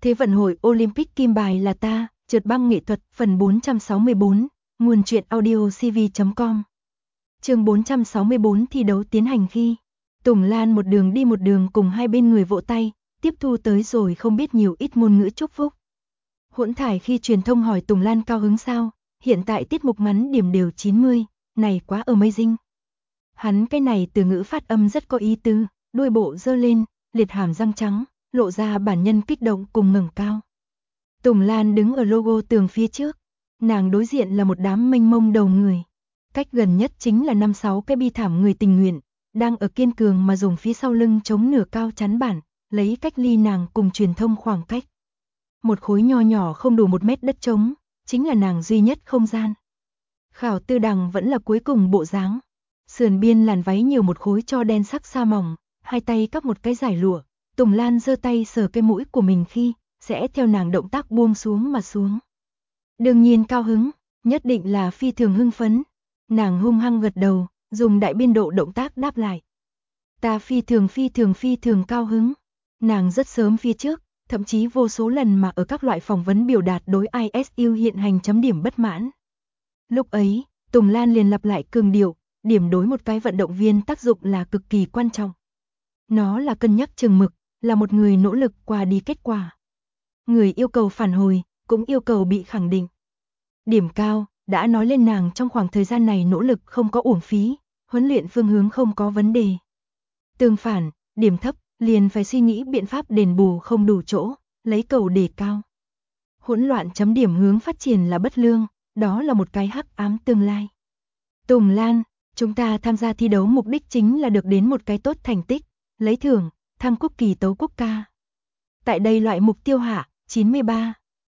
Thế vận hội Olympic kim bài là ta, trượt băng nghệ thuật, phần 464, nguồn truyện audio cv.com. Chương 464 thi đấu tiến hành khi Tùng Lan một đường cùng hai bên người vỗ tay, tiếp thu tới rồi không biết nhiều ít ngôn ngữ chúc phúc. Hỗn thải khi truyền thông hỏi Tùng Lan cao hứng sao, hiện tại tiết mục ngắn điểm đều 90, này quá amazing. Hắn cái này từ ngữ phát âm rất có ý tứ, đuôi bộ dơ lên, liệt hàm răng trắng, lộ ra bản nhân kích động cùng ngẩng cao. Tùng Lan đứng ở logo tường phía trước, nàng đối diện là một đám mênh mông đầu người. Cách gần nhất chính là 5-6 cái bi thảm người tình nguyện, đang ở kiên cường mà dùng phía sau lưng chống nửa cao chắn bản, lấy cách ly nàng cùng truyền thông khoảng cách. Một khối nho nhỏ không đủ 1 mét đất trống, chính là nàng duy nhất không gian. Khảo Tư Đằng vẫn là cuối cùng bộ dáng. Sườn biên làn váy nhiều một khối cho đen sắc sa mỏng, hai tay cắp một cái giải lụa. Tùng Lan giơ tay sờ cái mũi của mình khi sẽ theo nàng động tác buông xuống mà xuống. Đương nhiên cao hứng, nhất định là phi thường hưng phấn. Nàng hung hăng gật đầu, dùng đại biên độ động tác đáp lại. Ta phi thường cao hứng. Nàng rất sớm phía trước, thậm chí vô số lần mà ở các loại phỏng vấn biểu đạt đối ISU hiện hành chấm điểm bất mãn. Lúc ấy, Tùng Lan liền lặp lại cường điệu, điểm đối một cái vận động viên tác dụng là cực kỳ quan trọng. Nó là cân nhắc chừng mực, là một người nỗ lực qua đi kết quả. Người yêu cầu phản hồi, cũng yêu cầu bị khẳng định. Điểm cao, đã nói lên nàng trong khoảng thời gian này nỗ lực không có uổng phí, huấn luyện phương hướng không có vấn đề. Tương phản, điểm thấp, liền phải suy nghĩ biện pháp đền bù không đủ chỗ, lấy cầu đề cao. Hỗn loạn chấm điểm hướng phát triển là bất lương, đó là một cái hắc ám tương lai. Tùng Lan, chúng ta tham gia thi đấu mục đích chính là được đến một cái tốt thành tích, lấy thưởng, thăng quốc kỳ tấu quốc ca. Tại đây loại mục tiêu hạ, 93,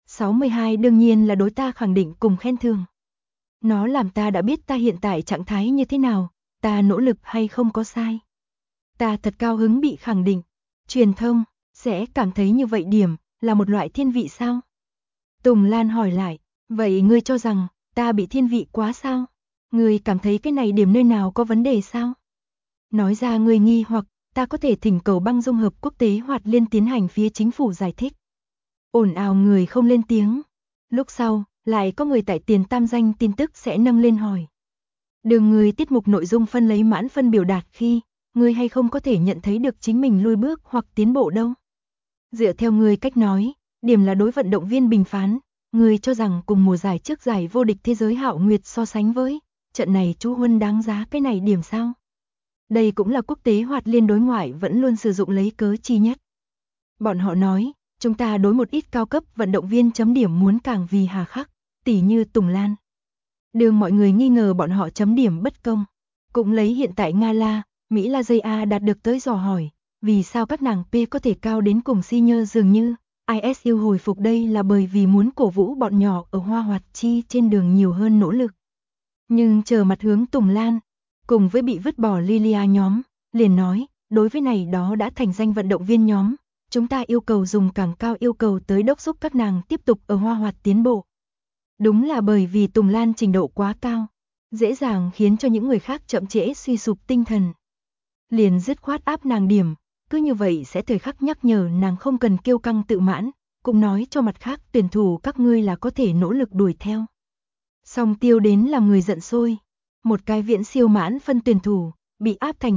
62 đương nhiên là đối ta khẳng định cùng khen thưởng. Nó làm ta đã biết ta hiện tại trạng thái như thế nào, ta nỗ lực hay không có sai. Ta thật cao hứng bị khẳng định. Truyền thông sẽ cảm thấy như vậy điểm là một loại thiên vị sao? Tùng Lan hỏi lại, vậy ngươi cho rằng ta bị thiên vị quá sao? Ngươi cảm thấy cái này điểm nơi nào có vấn đề sao? Nói ra ngươi nghi hoặc, ta có thể thỉnh cầu băng dung hợp quốc tế Hoạt Liên tiến hành phía chính phủ giải thích. Ồn ào người không lên tiếng. Lúc sau, lại có người tại tiền tam danh tin tức sẽ nâng lên hỏi. Đường người tiết mục nội dung phân lấy mãn phân biểu đạt khi, ngươi hay không có thể nhận thấy được chính mình lui bước hoặc tiến bộ đâu. Dựa theo ngươi cách nói, điểm là đối vận động viên bình phán, ngươi cho rằng cùng mùa giải trước giải vô địch thế giới Hạo Nguyệt so sánh với, trận này chú Huân đáng giá cái này điểm sao? Đây cũng là quốc tế Hoạt Liên đối ngoại vẫn luôn sử dụng lấy cớ chi nhất. Bọn họ nói, chúng ta đối một ít cao cấp vận động viên chấm điểm muốn càng vì hà khắc, tỉ như Tùng Lan. Đường mọi người nghi ngờ bọn họ chấm điểm bất công. Cũng lấy hiện tại Nga La, Mỹ La JA đạt được tới dò hỏi, vì sao các nàng P có thể cao đến cùng senior dường như, ISU hồi phục đây là bởi vì muốn cổ vũ bọn nhỏ ở Hoa Hoạt Chi trên đường nhiều hơn nỗ lực. Nhưng chờ mặt hướng Tùng Lan, cùng với bị vứt bỏ Lilia nhóm, liền nói, đối với này đó đã thành danh vận động viên nhóm, chúng ta yêu cầu dùng càng cao yêu cầu tới đốc thúc các nàng tiếp tục ở Hoa Hoạt tiến bộ. Đúng là bởi vì Tùng Lan trình độ quá cao, dễ dàng khiến cho những người khác chậm trễ suy sụp tinh thần. Liền dứt khoát áp nàng điểm, cứ như vậy sẽ thời khắc nhắc nhở nàng không cần kiêu căng tự mãn, cũng nói cho mặt khác tuyển thủ các ngươi là có thể nỗ lực đuổi theo. Song tiêu đến làm người giận sôi. Một cái viễn siêu mãn phân tuyển thủ, bị áp thành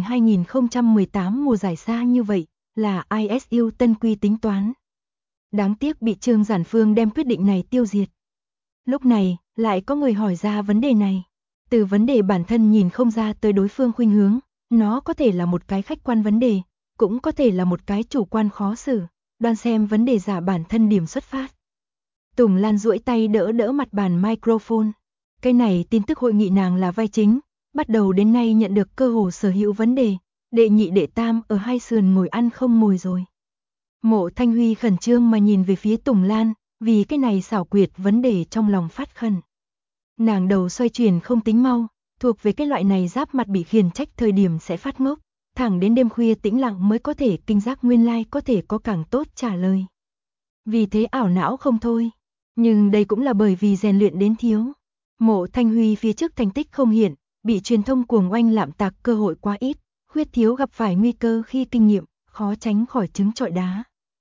2018 mùa giải xa như vậy, là ISU tân quy tính toán. Đáng tiếc bị Trương Giản Phương đem quyết định này tiêu diệt. Lúc này, lại có người hỏi ra vấn đề này. Từ vấn đề bản thân nhìn không ra tới đối phương khuynh hướng, nó có thể là một cái khách quan vấn đề, cũng có thể là một cái chủ quan khó xử, đoan xem vấn đề giả bản thân điểm xuất phát. Tùng Lan duỗi tay đỡ mặt bàn microphone. Cái này tin tức hội nghị nàng là vai chính, bắt đầu đến nay nhận được cơ hồ sở hữu vấn đề, đệ nhị đệ tam ở hai sườn ngồi ăn không mồi rồi. Mộ Thanh Huy khẩn trương mà nhìn về phía Tùng Lan, vì cái này xảo quyệt vấn đề trong lòng phát khẩn. Nàng đầu xoay chuyển không tính mau, thuộc về cái loại này giáp mặt bị khiển trách thời điểm sẽ phát ngốc, thẳng đến đêm khuya tĩnh lặng mới có thể kinh giác nguyên lai có thể có càng tốt trả lời. Vì thế ảo não không thôi, nhưng đây cũng là bởi vì rèn luyện đến thiếu. Mộ Thanh Huy phía trước thành tích không hiện, bị truyền thông cuồng oanh lạm tạc cơ hội quá ít, khuyết thiếu gặp phải nguy cơ khi kinh nghiệm, khó tránh khỏi trứng trọi đá.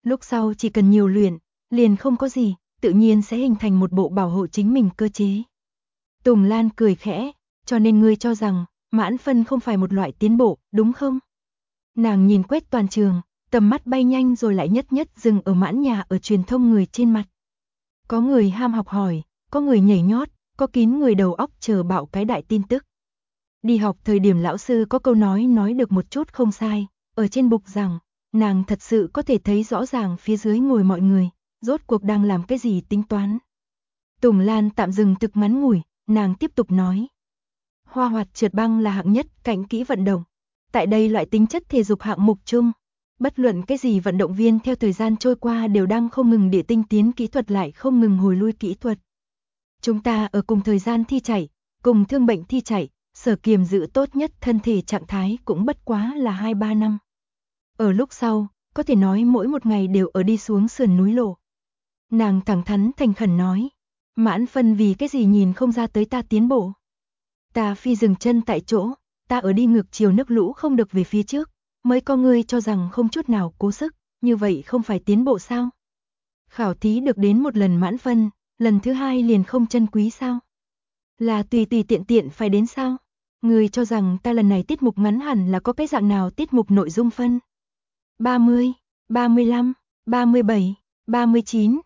Lúc sau chỉ cần nhiều luyện, liền không có gì, tự nhiên sẽ hình thành một bộ bảo hộ chính mình cơ chế. Tùng Lan cười khẽ, cho nên ngươi cho rằng, mãn phân không phải một loại tiến bộ, đúng không? Nàng nhìn quét toàn trường, tầm mắt bay nhanh rồi lại nhất nhất dừng ở mãn nhà ở truyền thông người trên mặt. Có người ham học hỏi, có người nhảy nhót, có kín người đầu óc chờ bạo cái đại tin tức. Đi học thời điểm lão sư có câu nói được một chút không sai, ở trên bục rằng, nàng thật sự có thể thấy rõ ràng phía dưới ngồi mọi người, rốt cuộc đang làm cái gì tính toán. Tùng Lan tạm dừng thực ngắn ngủi, nàng tiếp tục nói. Hoa hoạt trượt băng là hạng nhất cạnh kỹ vận động. Tại đây loại tính chất thể dục hạng mục chung, bất luận cái gì vận động viên theo thời gian trôi qua đều đang không ngừng để tinh tiến kỹ thuật lại không ngừng hồi lui kỹ thuật. Chúng ta ở cùng thời gian thi chạy, cùng thương bệnh thi chạy, sở kiềm giữ tốt nhất thân thể trạng thái cũng bất quá là 2-3 năm. Ở lúc sau, có thể nói mỗi một ngày đều ở đi xuống sườn núi lộ. Nàng thẳng thắn thành khẩn nói, mãn phân vì cái gì nhìn không ra tới ta tiến bộ. Ta phi dừng chân tại chỗ, ta ở đi ngược chiều nước lũ không được về phía trước, mới có ngươi cho rằng không chút nào cố sức, như vậy không phải tiến bộ sao? Khảo thí được đến một lần mãn phân, lần thứ hai liền không chân quý sao? Là tùy tùy tiện tiện phải đến sao? Ngươi cho rằng ta lần này tiết mục ngắn hẳn là có cái dạng nào tiết mục nội dung phân? 30, 35, 37, 39,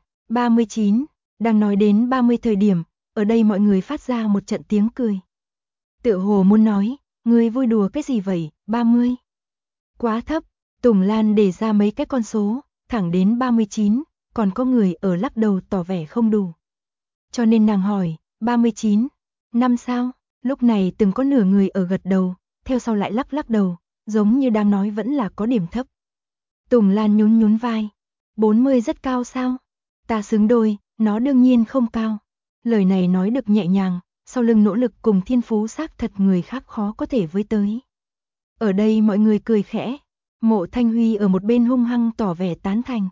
39, đang nói đến 30 thời điểm, ở đây mọi người phát ra một trận tiếng cười. Tựa hồ muốn nói, ngươi vui đùa cái gì vậy, 30. Quá thấp, Tùng Lan đề ra mấy cái con số, thẳng đến 39, còn có người ở lắc đầu tỏ vẻ không đủ. Cho nên nàng hỏi, 39, năm sao? Lúc này từng có nửa người ở gật đầu, theo sau lại lắc đầu, giống như đang nói vẫn là có điểm thấp. Tùng Lan nhún vai, 40 rất cao sao? Ta xứng đôi, nó đương nhiên không cao. Lời này nói được nhẹ nhàng, sau lưng nỗ lực cùng thiên phú xác thật người khác khó có thể với tới. Ở đây mọi người cười khẽ, Mộ Thanh Huy ở một bên hung hăng tỏ vẻ tán thành.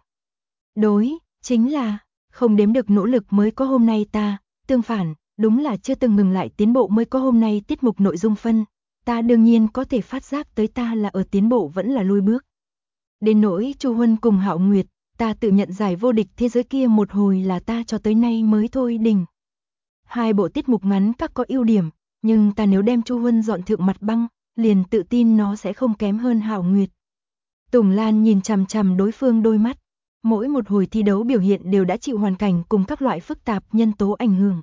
Đối, chính là, không đếm được nỗ lực mới có hôm nay ta, tương phản, đúng là chưa từng ngừng lại tiến bộ mới có hôm nay tiết mục nội dung phân, ta đương nhiên có thể phát giác tới ta là ở tiến bộ vẫn là lui bước. Đến nỗi Chu Huân cùng Hạo Nguyệt, ta tự nhận giải vô địch thế giới kia một hồi là ta cho tới nay mới thôi đỉnh. Hai bộ tiết mục ngắn các có ưu điểm, nhưng ta nếu đem Chu Huân dọn thượng mặt băng, liền tự tin nó sẽ không kém hơn Hạo Nguyệt. Tùng Lan nhìn chằm chằm đối phương đôi mắt, mỗi một hồi thi đấu biểu hiện đều đã chịu hoàn cảnh cùng các loại phức tạp nhân tố ảnh hưởng.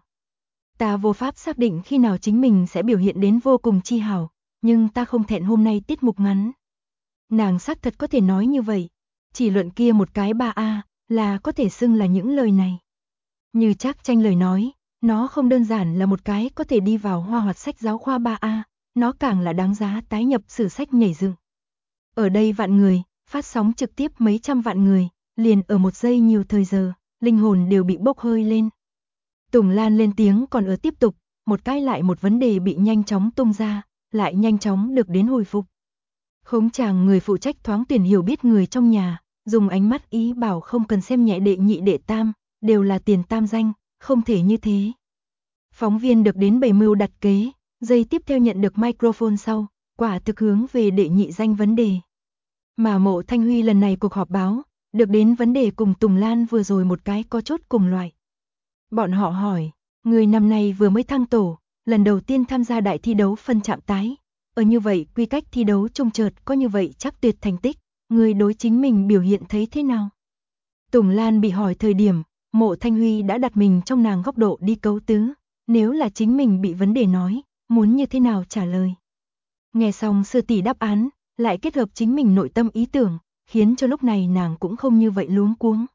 Ta vô pháp xác định khi nào chính mình sẽ biểu hiện đến vô cùng chi hảo, nhưng ta không thẹn hôm nay tiết mục ngắn. Nàng xác thật có thể nói như vậy, chỉ luận kia một cái 3A là có thể xưng là những lời này. Như Trác Tranh lời nói, nó không đơn giản là một cái có thể đi vào hoa hoạt sách giáo khoa 3A, nó càng là đáng giá tái nhập sử sách nhảy dựng. Ở đây vạn người, phát sóng trực tiếp mấy trăm vạn người, liền ở một giây nhiều thời giờ, linh hồn đều bị bốc hơi lên. Tùng Lan lên tiếng còn ở tiếp tục, một cái lại một vấn đề bị nhanh chóng tung ra, lại nhanh chóng được đến hồi phục. Khống chàng người phụ trách thoáng tuyển hiểu biết người trong nhà, dùng ánh mắt ý bảo không cần xem nhẹ đệ nhị đệ tam, đều là tiền tam danh, không thể như thế. Phóng viên được đến bày mưu đặt kế, giây tiếp theo nhận được microphone sau, quả thực hướng về đệ nhị danh vấn đề. Mà Mộ Thanh Huy lần này cuộc họp báo, được đến vấn đề cùng Tùng Lan vừa rồi một cái có chốt cùng loại. Bọn họ hỏi, người năm nay vừa mới thăng tổ, lần đầu tiên tham gia đại thi đấu phân chạm tái, ở như vậy quy cách thi đấu trông chợt có như vậy chắc tuyệt thành tích, người đối chính mình biểu hiện thấy thế nào? Tùng Lan bị hỏi thời điểm, Mộ Thanh Huy đã đặt mình trong nàng góc độ đi cấu tứ, nếu là chính mình bị vấn đề nói, muốn như thế nào trả lời. Nghe xong sư tỷ đáp án, lại kết hợp chính mình nội tâm ý tưởng, khiến cho lúc này nàng cũng không như vậy luống cuống.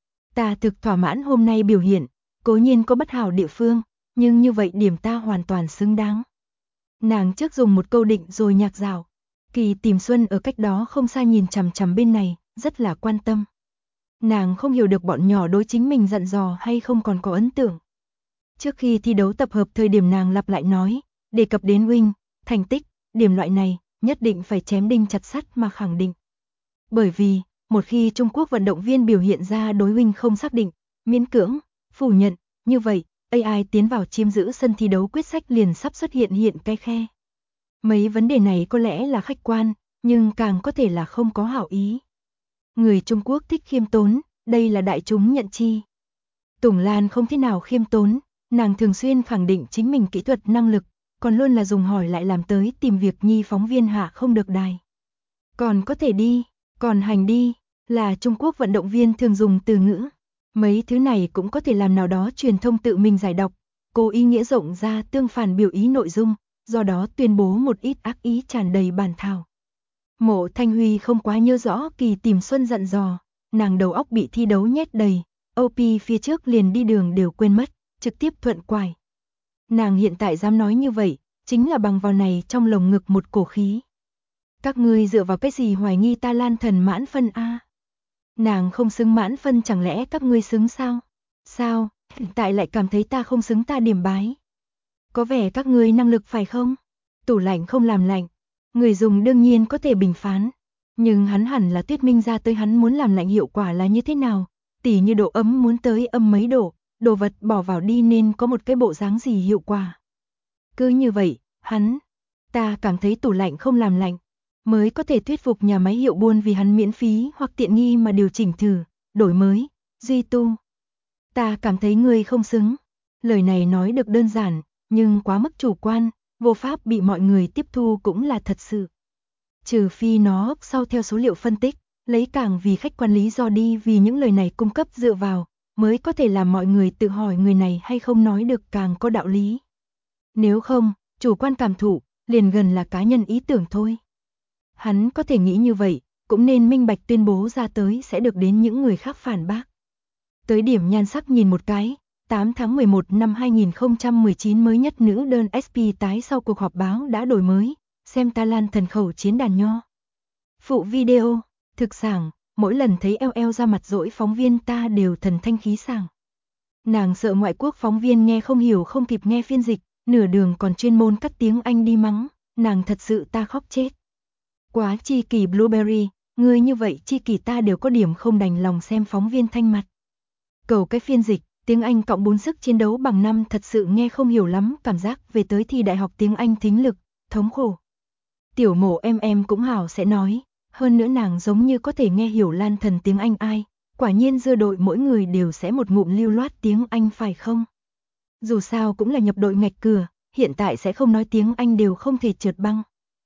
Ta thực thỏa mãn hôm nay biểu hiện, cố nhiên có bất hảo địa phương, nhưng như vậy điểm ta hoàn toàn xứng đáng. Nàng trước dùng một câu định rồi nhạc dạo, Kỳ Tìm Xuân ở cách đó không xa nhìn chằm chằm bên này, rất là quan tâm. Nàng không hiểu được bọn nhỏ đối chính mình dặn dò hay không còn có ấn tượng. Trước khi thi đấu tập hợp thời điểm nàng lặp lại nói, đề cập đến win, thành tích, điểm loại này, nhất định phải chém đinh chặt sắt mà khẳng định. Bởi vì, một khi Trung Quốc vận động viên biểu hiện ra đối win không xác định, miễn cưỡng, phủ nhận, như vậy, AI tiến vào chiếm giữ sân thi đấu quyết sách liền sắp xuất hiện cái khe. Mấy vấn đề này có lẽ là khách quan, nhưng càng có thể là không có hảo ý. Người Trung Quốc thích khiêm tốn, đây là đại chúng nhận chi. Tùng Lan không thế nào khiêm tốn, nàng thường xuyên khẳng định chính mình kỹ thuật năng lực, còn luôn là dùng hỏi lại làm tới tìm việc nhi phóng viên hạ không được đài. Còn có thể đi, còn hành đi, là Trung Quốc vận động viên thường dùng từ ngữ. Mấy thứ này cũng có thể làm nào đó truyền thông tự mình giải đọc, cố ý nghĩa rộng ra tương phản biểu ý nội dung, do đó tuyên bố một ít ác ý tràn đầy bản thảo. Mộ Thanh Huy không quá nhớ rõ Kỳ Tìm Xuân dặn dò, nàng đầu óc bị thi đấu nhét đầy, OP phía trước liền đi đường đều quên mất, trực tiếp thuận quải. Nàng hiện tại dám nói như vậy, chính là bằng vào này trong lồng ngực một cổ khí. Các ngươi dựa vào cái gì hoài nghi ta Lan Thần mãn phân a? Nàng không xứng mãn phân chẳng lẽ các ngươi xứng sao? Sao, hiện tại lại cảm thấy ta không xứng ta điểm bái? Có vẻ các ngươi năng lực phải không? Tủ lạnh không làm lạnh, người dùng đương nhiên có thể bình phán, nhưng hắn hẳn là thuyết minh ra tới hắn muốn làm lạnh hiệu quả là như thế nào, tỉ như độ ấm muốn tới âm mấy độ, đồ vật bỏ vào đi nên có một cái bộ dáng gì hiệu quả. Cứ như vậy, ta cảm thấy tủ lạnh không làm lạnh, mới có thể thuyết phục nhà máy hiệu buôn vì hắn miễn phí hoặc tiện nghi mà điều chỉnh thử, đổi mới, duy tu. Ta cảm thấy ngươi không xứng. Lời này nói được đơn giản, nhưng quá mức chủ quan, vô pháp bị mọi người tiếp thu cũng là thật sự. Trừ phi nó sau theo số liệu phân tích, lấy càng vì khách quan lý do đi vì những lời này cung cấp dựa vào, mới có thể làm mọi người tự hỏi người này hay không nói được càng có đạo lý. Nếu không, chủ quan cảm thụ, liền gần là cá nhân ý tưởng thôi. Hắn có thể nghĩ như vậy, cũng nên minh bạch tuyên bố ra tới sẽ được đến những người khác phản bác. Tới điểm nhan sắc nhìn một cái, 8 tháng 11 năm 2019 mới nhất nữ đơn SP tái sau cuộc họp báo đã đổi mới, xem ta Lan Thần khẩu chiến đàn nho. Phụ video, thực sảng, mỗi lần thấy eo ra mặt dỗi phóng viên ta đều thần thanh khí sảng. Nàng sợ ngoại quốc phóng viên nghe không hiểu không kịp nghe phiên dịch, nửa đường còn chuyên môn cắt tiếng Anh đi mắng, nàng thật sự ta khóc chết. Quá chi kỳ Blueberry, người như vậy chi kỳ ta đều có điểm không đành lòng xem phóng viên thanh mặt. Cầu cái phiên dịch, tiếng Anh cộng 4 sức chiến đấu bằng 5 thật sự nghe không hiểu lắm, cảm giác về tới thi đại học tiếng Anh thính lực, thống khổ. Tiểu Mộ em cũng hảo sẽ nói, hơn nữa nàng giống như có thể nghe hiểu Lan Thần tiếng Anh ai, quả nhiên dưa đội mỗi người đều sẽ một ngụm lưu loát tiếng Anh phải không? Dù sao cũng là nhập đội ngạch cửa, hiện tại sẽ không nói tiếng Anh đều không thể trượt băng.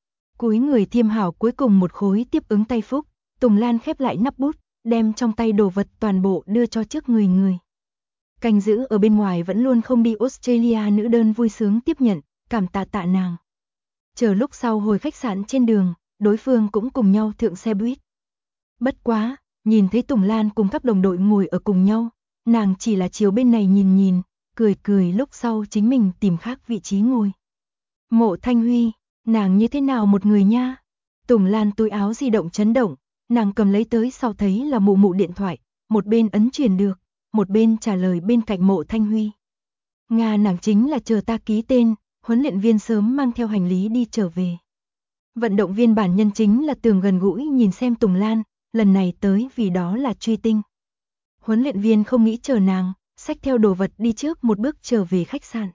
Cúi người thiêm hảo cuối cùng một khối tiếp ứng tay phúc, Tùng Lan khép lại nắp bút, đem trong tay đồ vật toàn bộ đưa cho trước người. Canh giữ ở bên ngoài vẫn luôn không đi Australia nữ đơn vui sướng tiếp nhận, cảm tạ nàng. Chờ lúc sau hồi khách sạn trên đường, đối phương cũng cùng nhau thượng xe buýt. Bất quá, nhìn thấy Tùng Lan cùng các đồng đội ngồi ở cùng nhau, nàng chỉ là chiều bên này nhìn, cười lúc sau chính mình tìm khác vị trí ngồi. Mộ Thanh Huy, nàng như thế nào một người nha? Tùng Lan túi áo di động chấn động, nàng cầm lấy tới sau thấy là mụ điện thoại, một bên ấn truyền được, một bên trả lời bên cạnh Mộ Thanh Huy. Nga nàng chính là chờ ta ký tên, huấn luyện viên sớm mang theo hành lý đi trở về. Vận động viên bản nhân chính là Tường gần gũi nhìn xem Tùng Lan, lần này tới vì đó là truy tinh. Huấn luyện viên không nghĩ chờ nàng, xách theo đồ vật đi trước một bước trở về khách sạn.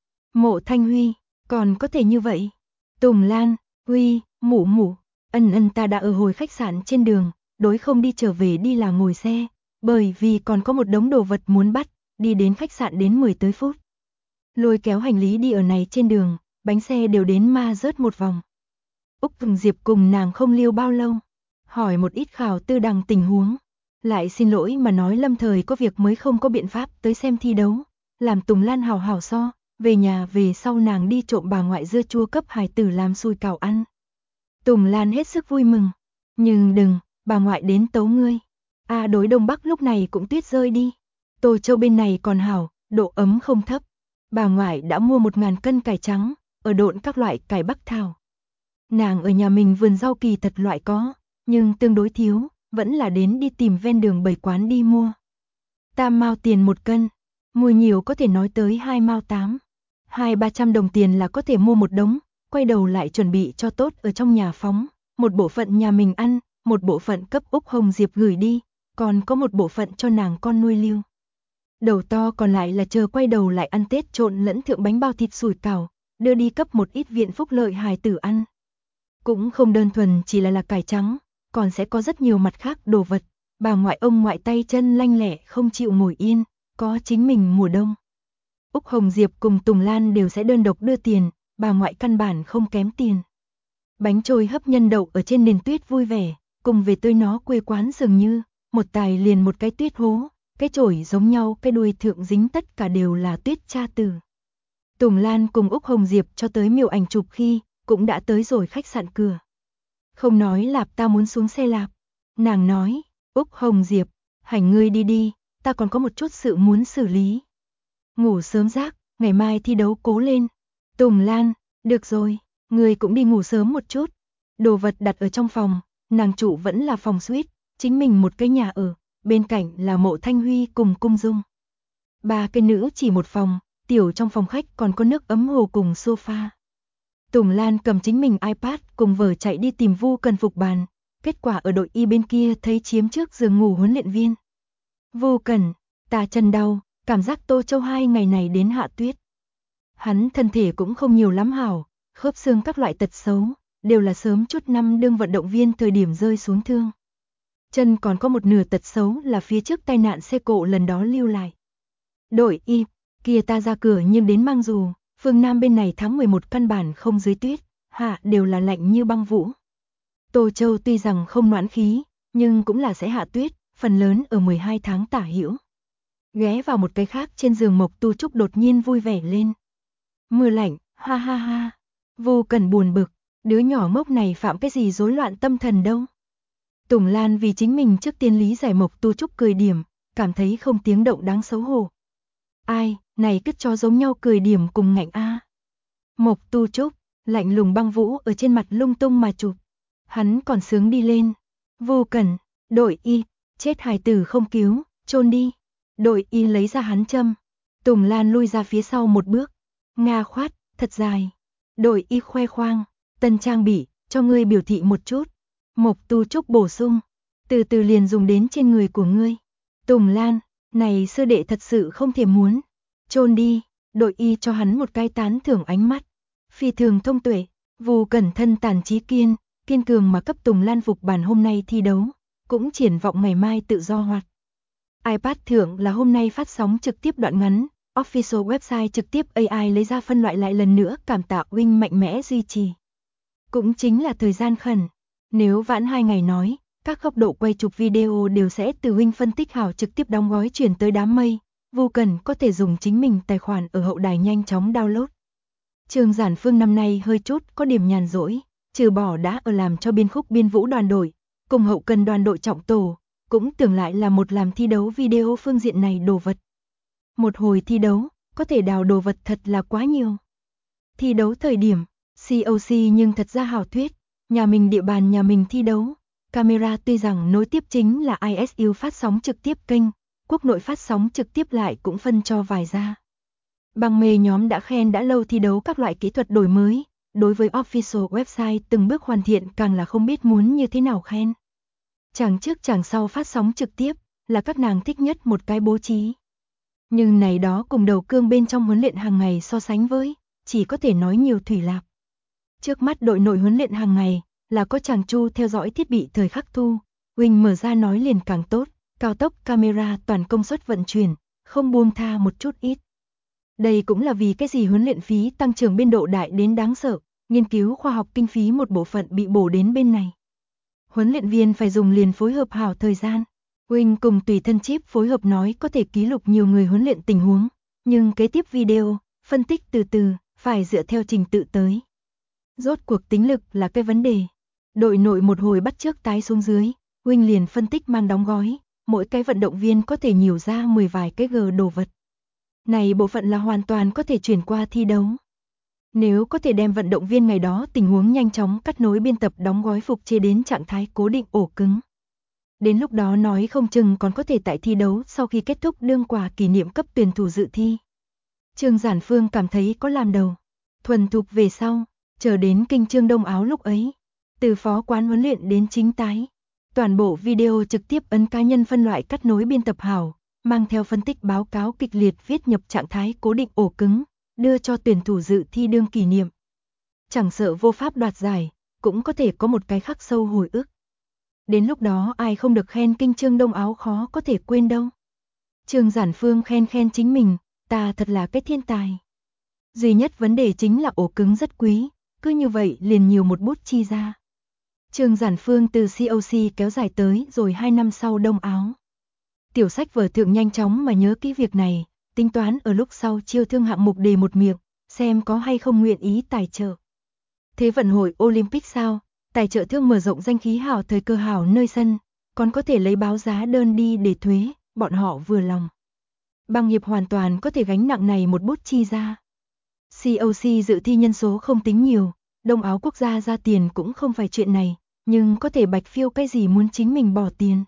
Mộ Thanh Huy, còn có thể như vậy? Tùng Lan, Huy, mụ, ân ta đã ở hồi khách sạn trên đường, đối không đi trở về đi là ngồi xe, bởi vì còn có một đống đồ vật muốn bắt, đi đến khách sạn đến 10 tới phút. Lôi kéo hành lý đi ở này trên đường, bánh xe đều đến ma rớt một vòng. Úc Tùng Diệp cùng nàng không liêu bao lâu, hỏi một ít khảo tư đằng tình huống, lại xin lỗi mà nói lâm thời có việc mới không có biện pháp tới xem thi đấu, làm Tùng Lan hào so, về nhà về sau nàng đi trộm bà ngoại dưa chua cấp hài tử làm xui cảo ăn. Tùng Lan hết sức vui mừng, nhưng đừng, bà ngoại đến tấu ngươi. Đối Đông Bắc lúc này cũng tuyết rơi đi. Tô Châu bên này còn hảo, độ ấm không thấp. Bà ngoại đã mua 1000 cân cải trắng, ở độn các loại cải bắc thảo. Nàng ở nhà mình vườn rau kỳ thật loại có, nhưng tương đối thiếu, vẫn là đến đi tìm ven đường bày quán đi mua. 3 mao tiền 1 cân, mua nhiều có thể nói tới 2 mao 8. 200-300 đồng tiền là có thể mua một đống, quay đầu lại chuẩn bị cho tốt ở trong nhà phóng, một bộ phận nhà mình ăn, một bộ phận cấp Úc Hồng Diệp gửi đi, còn có một bộ phận cho nàng con nuôi lưu. Đầu to còn lại là chờ quay đầu lại ăn Tết trộn lẫn thượng bánh bao thịt sủi cảo, đưa đi cấp một ít viện phúc lợi hài tử ăn. Cũng không đơn thuần chỉ là cải trắng, còn sẽ có rất nhiều mặt khác đồ vật. Bà ngoại ông ngoại tay chân lanh lẹ không chịu ngồi yên, có chính mình mùa đông. Úc Hồng Diệp cùng Tùng Lan đều sẽ đơn độc đưa tiền, bà ngoại căn bản không kém tiền. Bánh trôi hấp nhân đậu ở trên nền tuyết vui vẻ, cùng về tôi nó quê quán dường như, một tài liền một cái tuyết hố, cái chổi giống nhau, cái đuôi thượng dính tất cả đều là tuyết cha từ. Tùng Lan cùng Úc Hồng Diệp cho tới miểu ảnh chụp khi, cũng đã tới rồi khách sạn cửa. Không nói lạp, ta muốn xuống xe lạp. Nàng nói, Úc Hồng Diệp, hành ngươi đi đi, ta còn có một chút sự muốn xử lý. Ngủ sớm rác, ngày mai thi đấu cố lên. Tùng Lan, được rồi, ngươi cũng đi ngủ sớm một chút. Đồ vật đặt ở trong phòng, nàng trụ vẫn là phòng suite, chính mình một cái nhà ở, bên cạnh là Mộ Thanh Huy cùng Cung Dung. Ba cái nữ chỉ một phòng, tiểu trong phòng khách còn có nước ấm hồ cùng sofa. Tùng Lan cầm chính mình iPad cùng vở chạy đi tìm Vu Cần phục bàn, kết quả ở đội Y bên kia thấy chiếm trước giường ngủ huấn luyện viên. Vu Cần, ta chân đau, cảm giác Tô Châu 2 ngày này đến hạ tuyết. Hắn thân thể cũng không nhiều lắm hảo, khớp xương các loại tật xấu, đều là sớm chút năm đương vận động viên thời điểm rơi xuống thương. Chân còn có một nửa tật xấu là phía trước tai nạn xe cộ lần đó lưu lại. Đội Y, kia ta ra cửa nhưng đến mang dù, phương Nam bên này tháng 11 căn bản không dưới tuyết, hạ đều là lạnh như băng vũ. Tô Châu tuy rằng không noãn khí, nhưng cũng là sẽ hạ tuyết, phần lớn ở 12 tháng tả hữu. Ghé vào một cái khác trên giường Mộc Tu Trúc đột nhiên vui vẻ lên. Mưa lạnh, ha ha ha. Vô Cần buồn bực, đứa nhỏ ngốc này phạm cái gì rối loạn tâm thần đâu. Tùng Lan vì chính mình trước tiên lý giải Mộc Tu Trúc cười điểm, cảm thấy không tiếng động đáng xấu hổ. Ai, này cứt chó giống nhau cười điểm cùng ngạnh a. Mộc Tu Trúc, lạnh lùng băng vũ ở trên mặt lung tung mà chụp. Hắn còn sướng đi lên. Vô Cần, đội Y, chết hài tử không cứu, chôn đi. Đội Y lấy ra hắn châm. Tùng Lan lui ra phía sau một bước. Nga khoát, thật dài. Đội Y khoe khoang, tân trang bị, cho ngươi biểu thị một chút. Mộc Tu Trúc bổ sung, từ từ liền dùng đến trên người của ngươi. Tùng Lan, này sư đệ thật sự không thể muốn. Chôn đi, đội Y cho hắn một cái tán thưởng ánh mắt. Phi thường thông tuệ, Vu Cẩn thân tàn trí kiên cường mà cấp Tùng Lan phục bản hôm nay thi đấu, cũng triển vọng ngày mai tự do hoạt. iPad thưởng là hôm nay phát sóng trực tiếp đoạn ngắn, official website trực tiếp AI lấy ra phân loại lại lần nữa, cảm tạ Wing mạnh mẽ duy trì. Cũng chính là thời gian khẩn, nếu vãn 2 ngày nói, các góc độ quay chụp video đều sẽ từ Wing phân tích hảo trực tiếp đóng gói chuyển tới đám mây, Vu Cần có thể dùng chính mình tài khoản ở hậu đài nhanh chóng download. Trường Giản Phương năm nay hơi chút có điểm nhàn rỗi, trừ bỏ đã ở làm cho biên khúc biên vũ đoàn đội, cùng hậu cần đoàn đội trọng tổ, cũng tưởng lại là một làm thi đấu video phương diện này đồ vật. Một hồi thi đấu, có thể đào đồ vật thật là quá nhiều. Thi đấu thời điểm, COC nhưng thật ra hảo thuyết, nhà mình địa bàn nhà mình thi đấu, camera tuy rằng nối tiếp chính là ISU phát sóng trực tiếp kênh, quốc nội phát sóng trực tiếp lại cũng phân cho vài ra. Bằng mê nhóm đã khen đã lâu thi đấu các loại kỹ thuật đổi mới, đối với official website từng bước hoàn thiện càng là không biết muốn như thế nào khen. Chẳng trước chẳng sau phát sóng trực tiếp, là các nàng thích nhất một cái bố trí. Nhưng này đó cùng đầu cương bên trong huấn luyện hàng ngày so sánh với, chỉ có thể nói nhiều thủy lạc. Trước mắt đội nội huấn luyện hàng ngày, là có chàng Chu theo dõi thiết bị thời khắc thu, Wing mở ra nói liền càng tốt, cao tốc camera toàn công suất vận chuyển, không buông tha một chút ít. Đây cũng là vì cái gì huấn luyện phí tăng trưởng biên độ đại đến đáng sợ, nghiên cứu khoa học kinh phí một bộ phận bị bổ đến bên này. Huấn luyện viên phải dùng liền phối hợp hảo thời gian. Wing cùng tùy thân chip phối hợp nói có thể ký lục nhiều người huấn luyện tình huống, nhưng kế tiếp video, phân tích từ từ, phải dựa theo trình tự tới. Rốt cuộc tính lực là cái vấn đề. Đội nội một hồi bắt trước tái xuống dưới, Wing liền phân tích mang đóng gói, mỗi cái vận động viên có thể nhiều ra 10 vài cái G đồ vật. Này bộ phận là hoàn toàn có thể chuyển qua thi đấu. Nếu có thể đem vận động viên ngày đó tình huống nhanh chóng cắt nối biên tập đóng gói phục chế đến trạng thái cố định ổ cứng. Đến lúc đó nói không chừng còn có thể tại thi đấu sau khi kết thúc đương quà kỷ niệm cấp tuyển thủ dự thi. Trương Giản Phương cảm thấy có làm đầu. Thuần thục về sau, chờ đến kinh Trương Đông Áo lúc ấy. Từ phó quán huấn luyện đến chính tái. Toàn bộ video trực tiếp ấn cá nhân phân loại cắt nối biên tập hảo, mang theo phân tích báo cáo kịch liệt viết nhập trạng thái cố định ổ cứng, đưa cho tuyển thủ dự thi đương kỷ niệm. Chẳng sợ vô pháp đoạt giải, cũng có thể có một cái khắc sâu hồi ức. Đến lúc đó ai không được khen kinh Trương Đông Áo khó có thể quên đâu. Trương Giản Phương khen chính mình, ta thật là cái thiên tài. Duy nhất vấn đề chính là ổ cứng rất quý, cứ như vậy liền nhiều một bút chi ra. Trương Giản Phương từ COC kéo dài tới rồi 2 năm sau Đông Áo. Tiểu sách vở thượng nhanh chóng mà nhớ kỹ việc này, tính toán ở lúc sau chiêu thương hạng mục đề một miệng, xem có hay không nguyện ý tài trợ. Thế vận hội Olympic sao, tài trợ thương mở rộng danh khí hảo thời cơ hảo nơi sân, còn có thể lấy báo giá đơn đi để thuế, bọn họ vừa lòng. Bang nghiệp hoàn toàn có thể gánh nặng này một bút chi ra. COC dự thi nhân số không tính nhiều, Đông Áo quốc gia ra tiền cũng không phải chuyện này, nhưng có thể bạch phiêu cái gì muốn chính mình bỏ tiền.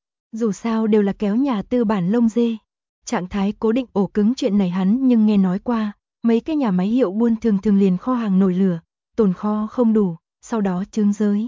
Dù sao đều là kéo nhà tư bản lông dê. Trạng thái cố định ổ cứng chuyện này hắn nhưng nghe nói qua, mấy cái nhà máy hiệu buôn thường liền kho hàng nổi lửa, tồn kho không đủ, sau đó trướng giới.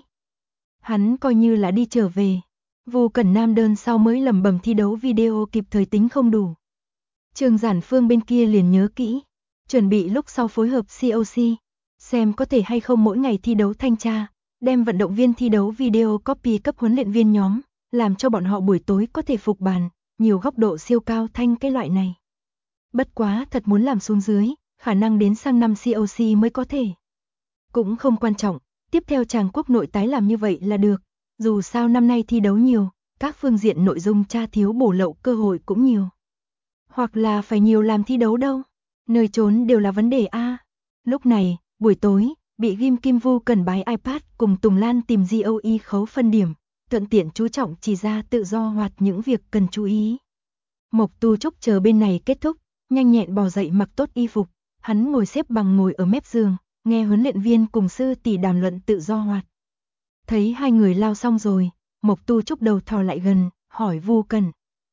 Hắn coi như là đi trở về. Vu Cẩn Nam đơn sau mới lẩm bẩm thi đấu video kịp thời tính không đủ. Trương Giản Phương bên kia liền nhớ kỹ, chuẩn bị lúc sau phối hợp COC, xem có thể hay không mỗi ngày thi đấu thanh tra, đem vận động viên thi đấu video copy cấp huấn luyện viên nhóm, làm cho bọn họ buổi tối có thể phục bàn, nhiều góc độ siêu cao thanh cái loại này. Bất quá thật muốn làm xuống dưới, khả năng đến sang năm COC mới có thể. Cũng không quan trọng, tiếp theo chàng quốc nội tái làm như vậy là được, dù sao năm nay thi đấu nhiều, các phương diện nội dung tra thiếu bổ lậu cơ hội cũng nhiều. Hoặc là phải nhiều làm thi đấu đâu, nơi trốn đều là vấn đề a. Lúc này, buổi tối, bị Ghim Kim Vu cần bái iPad cùng Tùng Lan tìm GOE khấu phân điểm, thuận tiện chú trọng chỉ ra tự do hoạt những việc cần chú ý. Mộc Tu Trúc chờ bên này kết thúc, nhanh nhẹn bò dậy mặc tốt y phục, hắn ngồi xếp bằng ngồi ở mép giường, nghe huấn luyện viên cùng sư tỷ đàm luận tự do hoạt. Thấy hai người lao xong rồi, Mộc Tu Trúc đầu thò lại gần, hỏi Vu Cẩn.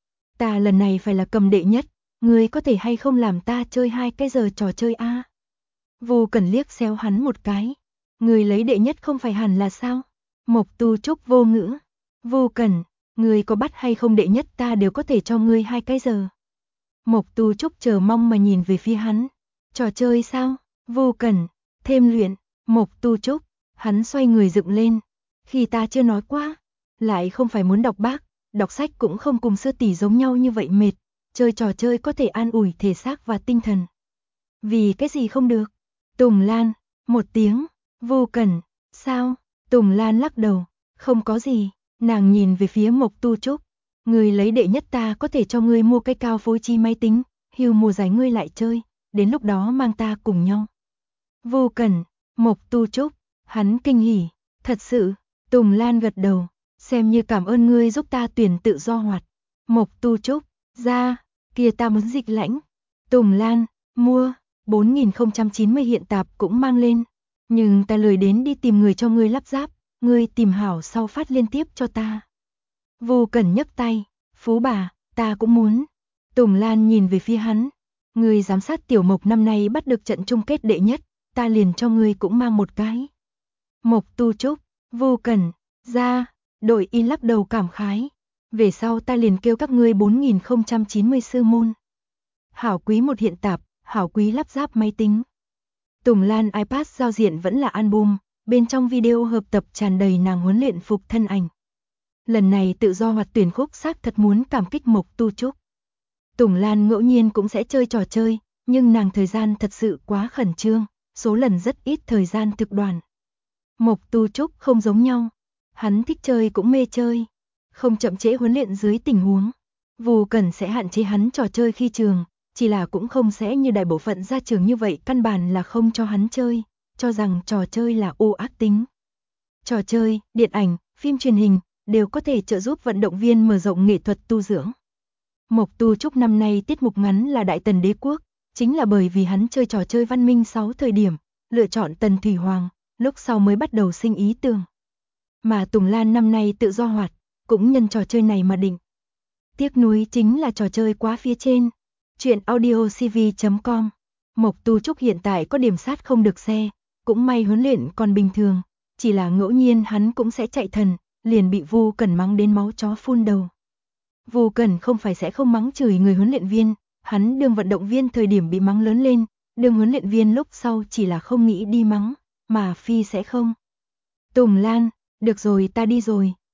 Ta lần này phải là cầm đệ nhất, ngươi có thể hay không làm ta chơi 2 cái giờ trò chơi a? Vu Cẩn liếc xéo hắn một cái. Ngươi lấy đệ nhất không phải hẳn là sao? Mộc Tu Trúc vô ngữ. Vu Cẩn, ngươi có bắt hay không đệ nhất ta đều có thể cho ngươi 2 cái giờ. Mộc Tu Trúc chờ mong mà nhìn về phía hắn. Trò chơi sao? Vu Cẩn, thêm luyện. Mộc Tu Trúc, hắn xoay người dựng lên. Khi ta chưa nói quá, lại không phải muốn đọc bác, đọc sách cũng không cùng sư tỷ giống nhau như vậy mệt, chơi trò chơi có thể an ủi thể xác và tinh thần. Vì cái gì không được? Tùng Lan, một tiếng. Vu Cẩn, sao? Tùng Lan lắc đầu, không có gì. Nàng nhìn về phía Mộc Tu Trúc. Ngươi lấy đệ nhất ta có thể cho ngươi mua cái cao phối chi máy tính, hưu mùa giải ngươi lại chơi, đến lúc đó mang ta cùng nhau. Vu Cẩn, Mộc Tu Trúc, hắn kinh hỉ, thật sự. Tùng Lan gật đầu, xem như cảm ơn ngươi giúp ta tuyển tự do hoạt. Mộc Tu Trúc, ra, kia ta muốn dịch lãnh. Tùng Lan, mua, 4090 hiện tạp cũng mang lên. Nhưng ta lười đến đi tìm người cho ngươi lắp ráp, ngươi tìm hảo sau phát liên tiếp cho ta. Vu Cẩn nhấc tay, phú bà, ta cũng muốn. Tùng Lan nhìn về phía hắn. Ngươi giám sát tiểu Mộc năm nay bắt được trận chung kết đệ nhất, ta liền cho ngươi cũng mang một cái. Mộc Tu Trúc, Vu Cẩn, ra, đội y lắc đầu cảm khái. Về sau ta liền kêu các ngươi 4090 sư môn. Hảo quý một hiện tạp, hảo quý lắp ráp máy tính. Tùng Lan iPad giao diện vẫn là album, bên trong video hợp tập tràn đầy nàng huấn luyện phục thân ảnh. Lần này tự do hoạt tuyển khúc xác thật muốn cảm kích Mộc Tu Trúc. Tùng Lan ngẫu nhiên cũng sẽ chơi trò chơi, nhưng nàng thời gian thật sự quá khẩn trương, số lần rất ít thời gian thực đoàn. Mộc Tu Trúc không giống nhau, hắn thích chơi cũng mê chơi, không chậm trễ huấn luyện dưới tình huống. Vu Cẩn sẽ hạn chế hắn trò chơi khi trường, chỉ là cũng không sẽ như đại bộ phận ra trường như vậy, căn bản là không cho hắn chơi, cho rằng trò chơi là ô ác tính. Trò chơi, điện ảnh, phim truyền hình đều có thể trợ giúp vận động viên mở rộng nghệ thuật tu dưỡng. Mộc Tu Trúc năm nay tiết mục ngắn là Đại Tần Đế Quốc, chính là bởi vì hắn chơi trò chơi Văn Minh 6 thời điểm, lựa chọn Tần Thủy Hoàng, lúc sau mới bắt đầu sinh ý tưởng. Mà Tùng Lan năm nay tự do hoạt, cũng nhân trò chơi này mà định. Tiếc nuối chính là trò chơi quá phía trên. Chuyện audiocv.com. Mộc Tu Trúc hiện tại có điểm sát không được xe, cũng may huấn luyện còn bình thường, chỉ là ngẫu nhiên hắn cũng sẽ chạy thần, liền bị Vu Cẩn mắng đến máu chó phun đầu. Vu Cẩn không phải sẽ không mắng chửi người huấn luyện viên, hắn đương vận động viên thời điểm bị mắng lớn lên, đương huấn luyện viên lúc sau chỉ là không nghĩ đi mắng, mà phi sẽ không. Tùng Lan, được rồi ta đi rồi,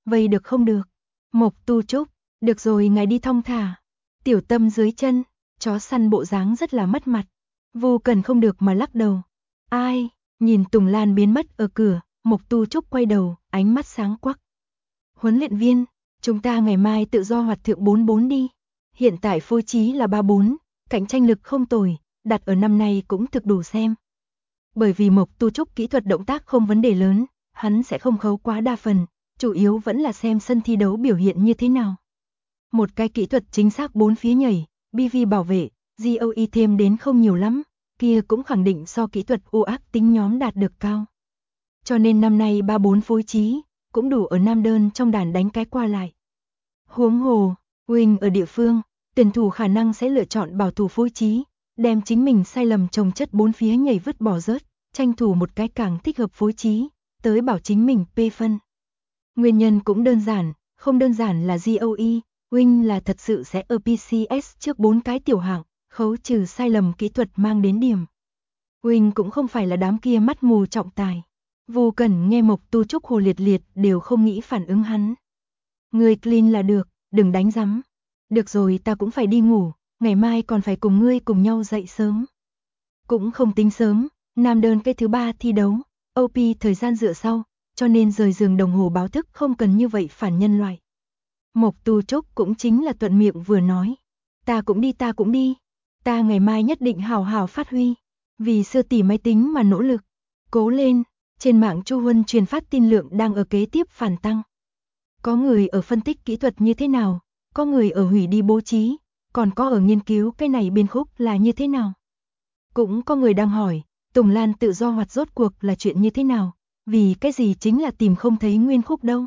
Vây được không được. Mộc Tu Trúc, được rồi ngài đi thong thả. Tiểu Tâm dưới chân, chó săn bộ dáng rất là mất mặt. Vô Cần không được mà lắc đầu. Ai, nhìn Tùng Lan biến mất ở cửa, Mộc Tu Trúc quay đầu, ánh mắt sáng quắc. Huấn luyện viên, chúng ta ngày mai tự do hoạt thượng 44 đi. Hiện tại phối trí là 34, cạnh tranh lực không tồi, đặt ở năm nay cũng thực đủ xem. Bởi vì Mộc Tu Trúc kỹ thuật động tác không vấn đề lớn, hắn sẽ không khấu quá đa phần, chủ yếu vẫn là xem sân thi đấu biểu hiện như thế nào. Một cái kỹ thuật chính xác 4 phía nhảy, BV bảo vệ, GOE thêm đến không nhiều lắm, kia cũng khẳng định so kỹ thuật ác tính nhóm đạt được cao. Cho nên năm nay 34 phối trí, cũng đủ ở nam đơn trong đàn đánh cái qua lại. Huống hồ, Wing ở địa phương, tuyển thủ khả năng sẽ lựa chọn bảo thủ phối trí, đem chính mình sai lầm chồng chất 4 phía nhảy vứt bỏ rớt, tranh thủ một cái càng thích hợp phối trí, tới bảo chính mình P phân. Nguyên nhân cũng đơn giản, không đơn giản là GOE, Wing là thật sự sẽ ở PCS trước 4 cái tiểu hạng, khấu trừ sai lầm kỹ thuật mang đến điểm. Wing cũng không phải là đám kia mắt mù trọng tài. Vô Cần nghe Mộc Tu Trúc hồ liệt liệt đều không nghĩ phản ứng hắn. Ngươi clean là được, đừng đánh rắm. Được rồi ta cũng phải đi ngủ, ngày mai còn phải cùng ngươi cùng nhau dậy sớm. Cũng không tính sớm, nam đơn cái thứ 3 thi đấu, OP thời gian dựa sau, cho nên rời giường đồng hồ báo thức không cần như vậy phản nhân loại. Mộc Tu Trúc cũng chính là thuận miệng vừa nói. Ta cũng đi. Ta ngày mai nhất định hào hào phát huy. Vì Sư tỷ máy tính mà nỗ lực. Cố lên, trên mạng Chu Huân truyền phát tin lượng đang ở kế tiếp phản tăng. Có người ở phân tích kỹ thuật như thế nào, có người ở hủy đi bố trí, còn có ở nghiên cứu cái này biên khúc là như thế nào. Cũng có người đang hỏi, Tùng Lan tự do hoạt rốt cuộc là chuyện như thế nào, vì cái gì chính là tìm không thấy nguyên khúc đâu.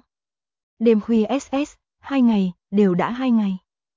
Đêm khuya SS, 2 ngày, đều đã 2 ngày.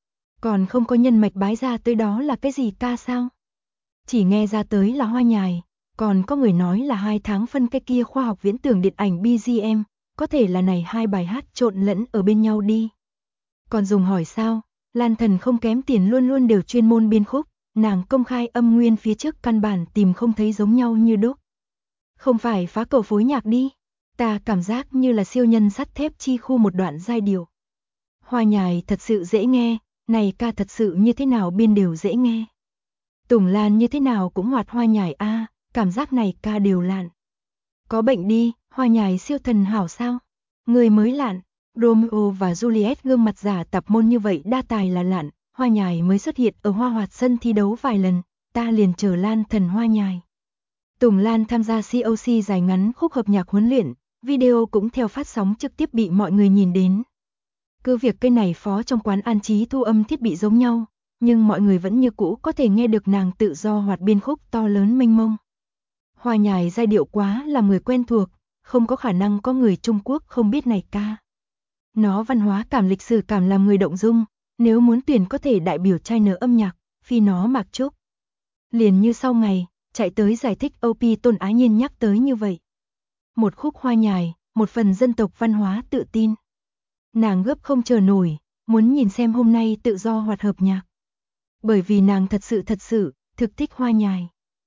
Còn không có nhân mạch bái ra tới đó là cái gì ca sao? Chỉ nghe ra tới là hoa nhài, còn có người nói là 2 tháng phân cái kia khoa học viễn tưởng điện ảnh BGM, có thể là này 2 bài hát trộn lẫn ở bên nhau đi. Còn dùng hỏi sao, Lan Thần không kém tiền luôn luôn đều chuyên môn biên khúc, nàng công khai âm nguyên phía trước căn bản tìm không thấy giống nhau như đúc. Không phải phá cầu phối nhạc đi, ta cảm giác như là siêu nhân sắt thép chi khu một đoạn giai điệu. Hoa nhài thật sự dễ nghe, này ca thật sự như thế nào biên đều dễ nghe. Tùng Lan như thế nào cũng hoạt hoa nhài a, cảm giác này ca đều lạn. Có bệnh đi, hoa nhài siêu thần hảo sao? Người mới lạn, Romeo và Juliet gương mặt giả tạp môn như vậy đa tài là lạn, hoa nhài mới xuất hiện ở hoa hoạt sân thi đấu vài lần, ta liền chờ Lan thần hoa nhài. Tùng Lan tham gia COC dài ngắn khúc hợp nhạc huấn luyện, video cũng theo phát sóng trực tiếp bị mọi người nhìn đến. Cứ việc cái này phó trong quán an trí thu âm thiết bị giống nhau, nhưng mọi người vẫn như cũ có thể nghe được nàng tự do hoạt biên khúc to lớn mênh mông. Hoa nhài giai điệu quá là người quen thuộc, không có khả năng có người Trung Quốc không biết này ca. Nó văn hóa cảm lịch sử cảm làm người động dung, nếu muốn tuyển có thể đại biểu China âm nhạc, phi nó Mạc Trúc. Liền như sau ngày, chạy tới giải thích OP Tôn Á Nhiên nhắc tới như vậy. Một khúc hoa nhài, một phần dân tộc văn hóa tự tin. Nàng gấp không chờ nổi, muốn nhìn xem hôm nay tự do hoạt hợp nhạc. Bởi vì nàng thật sự, thực thích hoa nhài.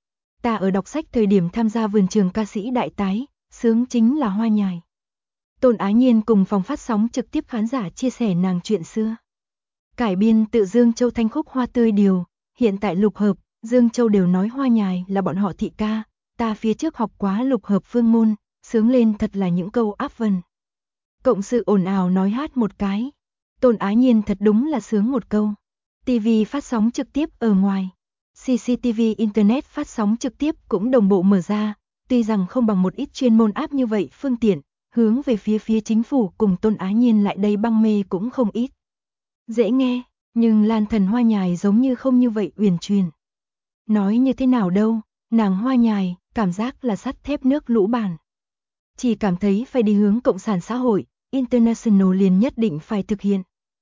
Ta ở đọc sách thời điểm tham gia vườn trường ca sĩ đại tái, sướng chính là hoa nhài. Tôn Á Nhiên cùng phòng phát sóng trực tiếp khán giả chia sẻ nàng chuyện xưa. Cải biên tự Dương Châu thanh khúc Hoa Tươi Điều, hiện tại lục hợp, Dương Châu đều nói hoa nhài là bọn họ thị ca, ta phía trước học quá lục hợp phương môn, sướng lên thật là những câu áp vần. Cộng sự ồn ào nói hát một cái. Tôn Á Nhiên thật đúng là sướng một câu. TV phát sóng trực tiếp ở ngoài. CCTV Internet phát sóng trực tiếp cũng đồng bộ mở ra, tuy rằng không bằng một ít chuyên môn app như vậy phương tiện, hướng về phía chính phủ cùng Tôn Á Nhiên lại đây băng mê cũng không ít. Dễ nghe, nhưng Lan thần hoa nhài giống như không như vậy uyển chuyển. Nói như thế nào đâu, nàng hoa nhài, cảm giác là sắt thép nước lũ bản. Chỉ cảm thấy phải đi hướng cộng sản xã hội, International liền nhất định phải thực hiện.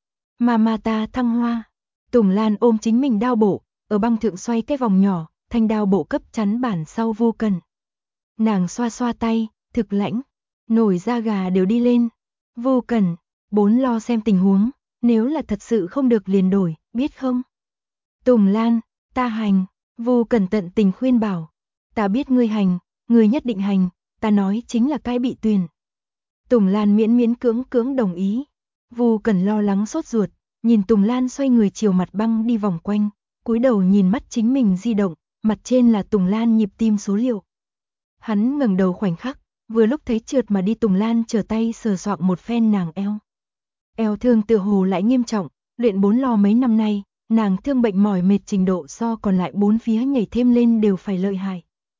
Mama ta thăng hoa. Tùng Lan ôm chính mình đao bộ, ở băng thượng xoay cái vòng nhỏ, thanh đao bộ cấp chắn bản sau Vô Cần. Nàng xoa xoa tay, thực lãnh, nổi da gà đều đi lên. Vô Cần, 4 lo xem tình huống, nếu là thật sự không được liền đổi, biết không? Tùng Lan, ta hành, Vô Cần tận tình khuyên bảo. Ta biết ngươi hành, ngươi nhất định hành, ta nói chính là cái bị tuyển. Tùng Lan miễn miễn cưỡng cưỡng đồng ý. Vu Cẩn lo lắng sốt ruột, nhìn Tùng Lan xoay người chiều mặt băng đi vòng quanh, cúi đầu nhìn mắt chính mình di động, mặt trên là Tùng Lan nhịp tim số liệu. Hắn ngẩng đầu khoảnh khắc, vừa lúc thấy trượt mà đi Tùng Lan trở tay sờ soạng một phen nàng eo. Eo thương tựa hồ lại nghiêm trọng, luyện 4 lo mấy năm nay, nàng thương bệnh mỏi mệt trình độ so còn lại 4 phía nhảy thêm lên đều phải lợi hại.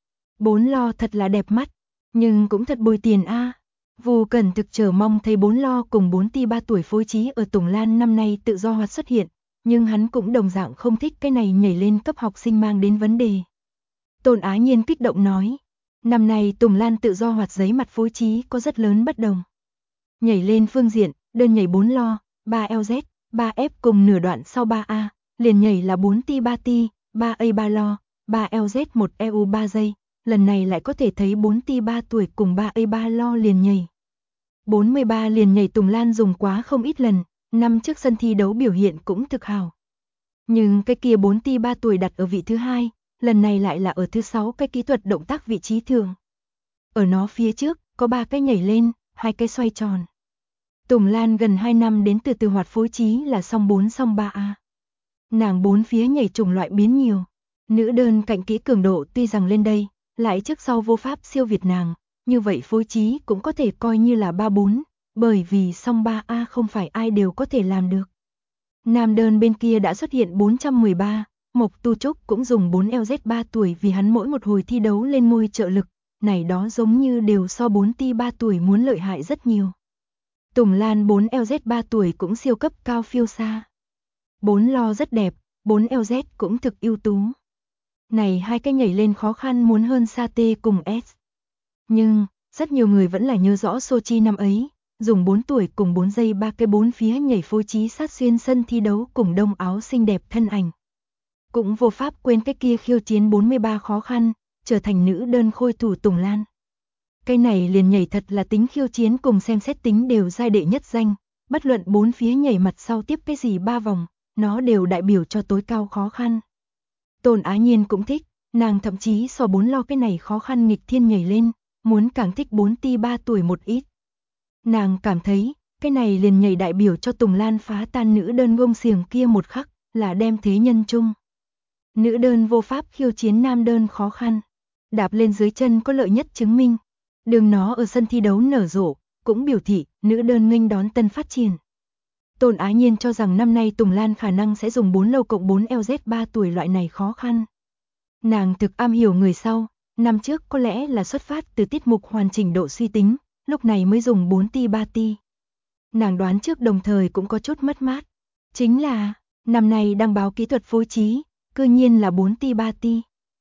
4 lo thật là đẹp mắt, nhưng cũng thật bồi tiền a. Vu Cẩn thực chờ mong thấy 4 lo cùng 4 ti 3 tuổi phối trí ở Tùng Lan năm nay tự do hoạt xuất hiện, nhưng hắn cũng đồng dạng không thích cái này nhảy lên cấp học sinh mang đến vấn đề. Tôn Á Nhiên kích động nói, năm nay Tùng Lan tự do hoạt giấy mặt phối trí có rất lớn bất đồng. Nhảy lên phương diện, đơn nhảy 4 lo, 3 LZ, 3F cùng nửa đoạn sau 3A, liền nhảy là 4 ti 3 ti, 3A 3 lo, 3 LZ 1 EU 3 giây. Lần này lại có thể thấy 4 ti 3 tuổi cùng 3A 3 lo liền nhảy. 43 liền nhảy Tùng Lan dùng quá không ít lần, năm trước sân thi đấu biểu hiện cũng thực hào. Nhưng cái kia 4 ti 3 tuổi đặt ở vị thứ 2, lần này lại là ở thứ 6 cái kỹ thuật động tác vị trí thường. Ở nó phía trước, có 3 cái nhảy lên, 2 cái xoay tròn. Tùng Lan gần 2 năm đến từ hoạt phối trí là song 4 song 3A. Nàng 4 phía nhảy chủng loại biến nhiều. Nữ đơn cạnh kỹ cường độ tuy rằng lên đây, lại trước sau vô pháp siêu việt nàng, như vậy phối trí cũng có thể coi như là 3-4, bởi vì song 3A không phải ai đều có thể làm được. Nam đơn bên kia đã xuất hiện 413, Mộc Tu Trúc cũng dùng 4 LZ 3 tuổi vì hắn mỗi một hồi thi đấu lên ngôi trợ lực, này đó giống như đều so 4 ti 3 tuổi muốn lợi hại rất nhiều. Tùng Lan 4 LZ 3 tuổi cũng siêu cấp cao phiêu xa. 4 lo rất đẹp, 4 LZ cũng thực ưu tú. Này hai cái nhảy lên khó khăn muốn hơn xa T cùng S. Nhưng, rất nhiều người vẫn là nhớ rõ Sochi năm ấy, dùng 4 tuổi cùng 4 giây 3 cái 4 phía nhảy phối trí sát xuyên sân thi đấu cùng đông áo xinh đẹp thân ảnh. Cũng vô pháp quên cái kia khiêu chiến 43 khó khăn, trở thành nữ đơn khôi thủ Tùng Lan. Cái này liền nhảy thật là tính khiêu chiến cùng xem xét tính đều giai đệ nhất danh, bất luận 4 phía nhảy mặt sau tiếp cái gì 3 vòng, nó đều đại biểu cho tối cao khó khăn. Tôn Á Nhiên cũng thích, nàng thậm chí so 4 lo cái này khó khăn nghịch thiên nhảy lên, muốn càng thích 4 ti 3 tuổi một ít. Nàng cảm thấy, cái này liền nhảy đại biểu cho Tùng Lan phá tan nữ đơn gông xiềng kia một khắc, là đem thế nhân chung. Nữ đơn vô pháp khiêu chiến nam đơn khó khăn, đạp lên dưới chân có lợi nhất chứng minh. Đường nó ở sân thi đấu nở rộ, cũng biểu thị nữ đơn nghênh đón tân phát triển. Tôn Á Nhiên cho rằng năm nay Tùng Lan khả năng sẽ dùng 4 lâu cộng 4 LZ 3 tuổi loại này khó khăn. Nàng thực am hiểu người sau, năm trước có lẽ là xuất phát từ tiết mục hoàn chỉnh độ suy tính, lúc này mới dùng 4 ti 3 ti. Nàng đoán trước đồng thời cũng có chút mất mát. Chính là, năm nay đăng báo kỹ thuật phối trí, cư nhiên là 4 ti 3 ti.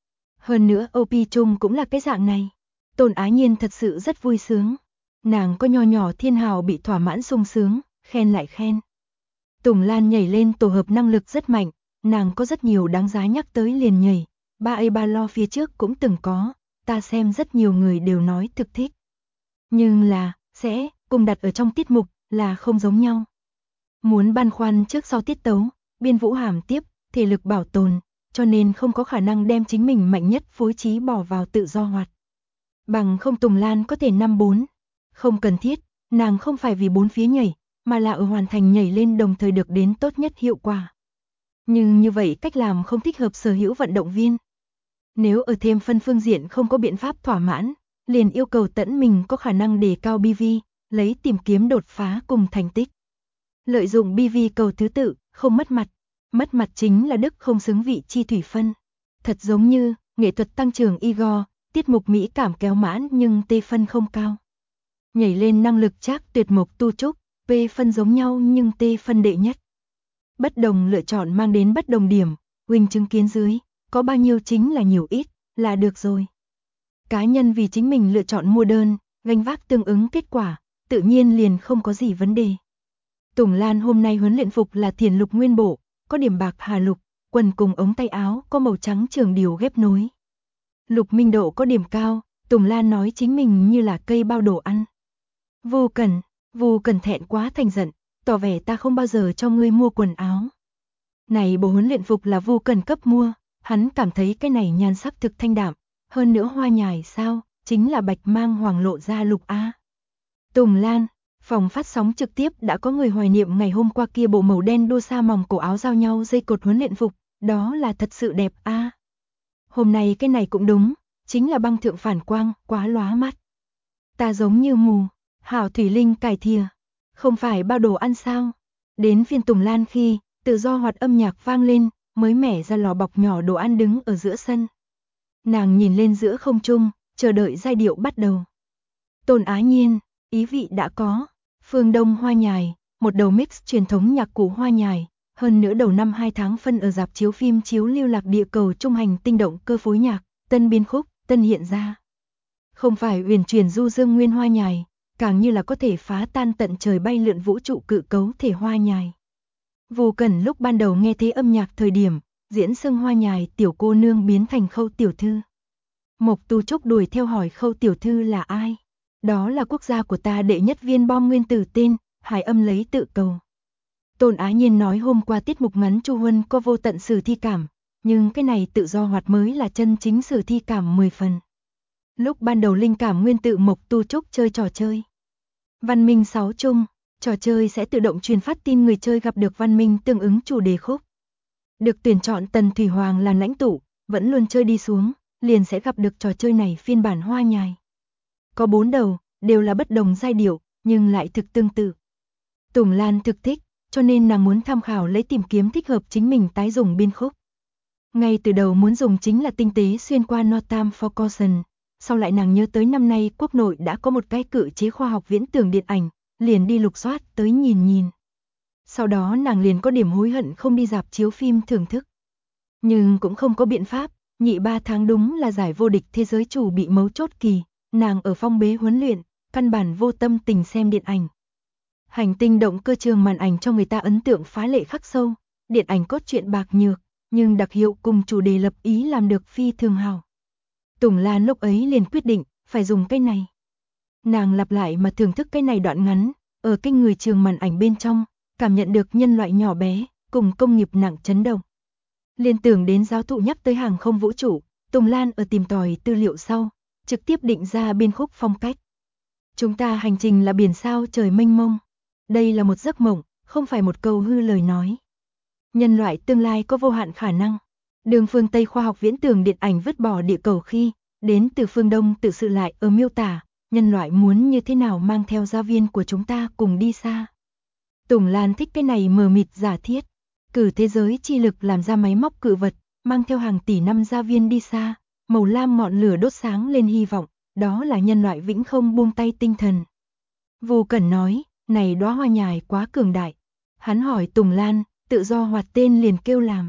Hơn nữa OP chung cũng là cái dạng này. Tôn Á Nhiên thật sự rất vui sướng. Nàng có nho nhỏ thiên hào bị thỏa mãn sung sướng, khen lại khen. Tùng Lan nhảy lên tổ hợp năng lực rất mạnh, nàng có rất nhiều đáng giá nhắc tới liền nhảy. 3A 3 lo phía trước cũng từng có, ta xem rất nhiều người đều nói thực thích. Nhưng là, sẽ, cùng đặt ở trong tiết mục, là không giống nhau. Muốn băn khoăn trước sau tiết tấu, biên vũ hàm tiếp, thể lực bảo tồn, cho nên không có khả năng đem chính mình mạnh nhất phối trí bỏ vào tự do hoạt. Bằng không Tùng Lan có thể 5-4. Không cần thiết, nàng không phải vì 4 phía nhảy, mà là ở hoàn thành nhảy lên đồng thời được đến tốt nhất hiệu quả. Nhưng như vậy cách làm không thích hợp sở hữu vận động viên. Nếu ở thêm phân phương diện không có biện pháp thỏa mãn, liền yêu cầu tận mình có khả năng đề cao BV, lấy tìm kiếm đột phá cùng thành tích. Lợi dụng BV cầu thứ tự, không mất mặt chính là đức không xứng vị chi thủy phân. Thật giống như, nghệ thuật tăng trưởng Igor, tiết mục mỹ cảm kéo mãn nhưng T phân không cao. Nhảy lên năng lực chắc tuyệt Mộc Tu Trúc, P phân giống nhau nhưng T phân đệ nhất. Bất đồng lựa chọn mang đến bất đồng điểm, huynh chứng kiến dưới, có bao nhiêu chính là nhiều ít, là được rồi. Cá nhân vì chính mình lựa chọn mua đơn, gánh vác tương ứng kết quả, tự nhiên liền không có gì vấn đề. Tùng Lan hôm nay huấn luyện phục là thiền lục nguyên bộ, có điểm bạc hà lục, quần cùng ống tay áo có màu trắng trường điều ghép nối. Lục minh độ có điểm cao, Tùng Lan nói chính mình như là cây bao đồ ăn. Vu Cẩn thẹn quá thành giận, tỏ vẻ ta không bao giờ cho ngươi mua quần áo. Này bộ huấn luyện phục là Vu Cẩn cấp mua, hắn cảm thấy cái này nhan sắc thực thanh đạm, hơn nữa hoa nhài sao, chính là bạch mang hoàng lộ ra lục A. Tùng Lan, phòng phát sóng trực tiếp đã có người hoài niệm ngày hôm qua kia bộ màu đen đua sa mỏng cổ áo giao nhau dây cột huấn luyện phục, đó là thật sự đẹp a. Hôm nay cái này cũng đúng, chính là băng thượng phản quang, quá lóa mắt. Ta giống như mù, Hảo Thủy Linh cải thìa, không phải bao đồ ăn sao? Đến phiên Tùng Lan khi, tự do hoạt âm nhạc vang lên, mới mẻ ra lò bọc nhỏ đồ ăn đứng ở giữa sân. Nàng nhìn lên giữa không trung, chờ đợi giai điệu bắt đầu. Tôn Á Nhiên, ý vị đã có. Phương Đông hoa nhài, một đầu mix truyền thống nhạc cụ hoa nhài, hơn nữa đầu năm 2 tháng phân ở rạp chiếu phim chiếu lưu lạc địa cầu trung hành tinh động cơ phối nhạc, tân biên khúc, tân hiện ra. Không phải huyền truyền du dương nguyên hoa nhài, càng như là có thể phá tan tận trời bay lượn vũ trụ cự cấu thể hoa nhài. Vô Cẩn lúc ban đầu nghe thấy âm nhạc thời điểm, diễn xưng hoa nhài tiểu cô nương biến thành Khâu tiểu thư. Mộc Tu Trúc đuổi theo hỏi Khâu tiểu thư là ai? Đó là quốc gia của ta đệ nhất viên bom nguyên tử tên, Hải Âm lấy tự cầu. Tôn Á Nhiên nói hôm qua tiết mục ngắn Chu Huân có vô tận sử thi cảm, nhưng cái này tự do hoạt mới là chân chính sử thi cảm 10 phần. Lúc ban đầu linh cảm nguyên tự Mộc Tu Trúc chơi trò chơi. Văn minh 6 chung, trò chơi sẽ tự động truyền phát tin người chơi gặp được văn minh tương ứng chủ đề khúc. Được tuyển chọn Tần Thủy Hoàng làm lãnh tụ, vẫn luôn chơi đi xuống, liền sẽ gặp được trò chơi này phiên bản hoa nhài. Có 4 đầu, đều là bất đồng giai điệu, nhưng lại thực tương tự. Tùng Lan thực thích, cho nên nàng muốn tham khảo lấy tìm kiếm thích hợp chính mình tái dùng biên khúc. Ngay từ đầu muốn dùng chính là tinh tế xuyên qua No Time for Caution, sau lại nàng nhớ tới năm nay quốc nội đã có một cái cự chế khoa học viễn tưởng điện ảnh, liền đi lục soát tới nhìn. Sau đó nàng liền có điểm hối hận không đi rạp chiếu phim thưởng thức. Nhưng cũng không có biện pháp, nhị 3 tháng đúng là giải vô địch thế giới chủ bị mấu chốt kỳ, nàng ở phong bế huấn luyện, căn bản vô tâm tình xem điện ảnh. Hành tinh động cơ trường màn ảnh cho người ta ấn tượng phá lệ khắc sâu, điện ảnh cốt truyện bạc nhược, nhưng đặc hiệu cùng chủ đề lập ý làm được phi thường hào. Tùng Lan lúc ấy liền quyết định, phải dùng cái này. Nàng lặp lại mà thưởng thức cái này đoạn ngắn, ở cái người trường màn ảnh bên trong, cảm nhận được nhân loại nhỏ bé, cùng công nghiệp nặng chấn động. Liên tưởng đến giáo thụ nhắc tới hàng không vũ trụ, Tùng Lan ở tìm tòi tư liệu sau, trực tiếp định ra biên khúc phong cách. Chúng ta hành trình là biển sao trời mênh mông. Đây là một giấc mộng, không phải một câu hư lời nói. Nhân loại tương lai có vô hạn khả năng. Đường phương Tây khoa học viễn tưởng điện ảnh vứt bỏ địa cầu khi, đến từ phương Đông tự sự lại ở miêu tả, nhân loại muốn như thế nào mang theo gia viên của chúng ta cùng đi xa. Tùng Lan thích cái này mờ mịt giả thiết, cử thế giới chi lực làm ra máy móc cự vật, mang theo hàng tỷ năm gia viên đi xa, màu lam ngọn lửa đốt sáng lên hy vọng, đó là nhân loại vĩnh không buông tay tinh thần. Vô Cẩn nói, này đóa hoa nhài quá cường đại. Hắn hỏi Tùng Lan, tự do hoạt tên liền kêu làm.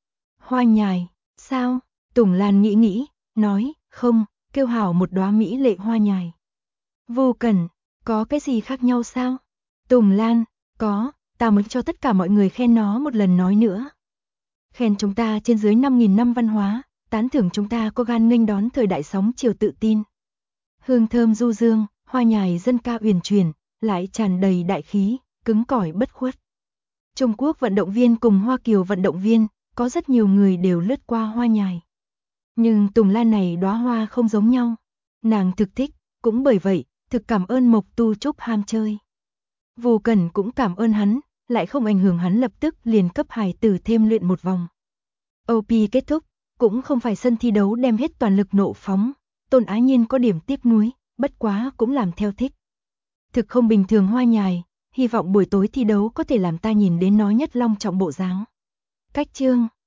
Hoa nhài, sao? Tùng Lan nghĩ, nói, không, kêu hảo một đóa mỹ lệ hoa nhài. Vô Cẩn, có cái gì khác nhau sao? Tùng Lan, có, ta muốn cho tất cả mọi người khen nó một lần nói nữa. Khen chúng ta trên dưới 5.000 năm văn hóa, tán thưởng chúng ta có gan nghênh đón thời đại sóng chiều tự tin. Hương thơm du dương, hoa nhài dân ca uyển chuyển, lại tràn đầy đại khí, cứng cỏi bất khuất. Trung Quốc vận động viên cùng Hoa Kiều vận động viên, có rất nhiều người đều lướt qua hoa nhài. Nhưng Tùng Lan này đóa hoa không giống nhau. Nàng thực thích, cũng bởi vậy, thực cảm ơn Mộc Tu Trúc ham chơi. Vô Cẩn cũng cảm ơn hắn, lại không ảnh hưởng hắn lập tức liền cấp hài tử thêm luyện một vòng. OP kết thúc, cũng không phải sân thi đấu đem hết toàn lực nộ phóng. Tôn Á Nhiên có điểm tiếc nuối, bất quá cũng làm theo thích. Thực không bình thường hoa nhài, hy vọng buổi tối thi đấu có thể làm ta nhìn đến nó nhất long trọng bộ dáng. Cách chương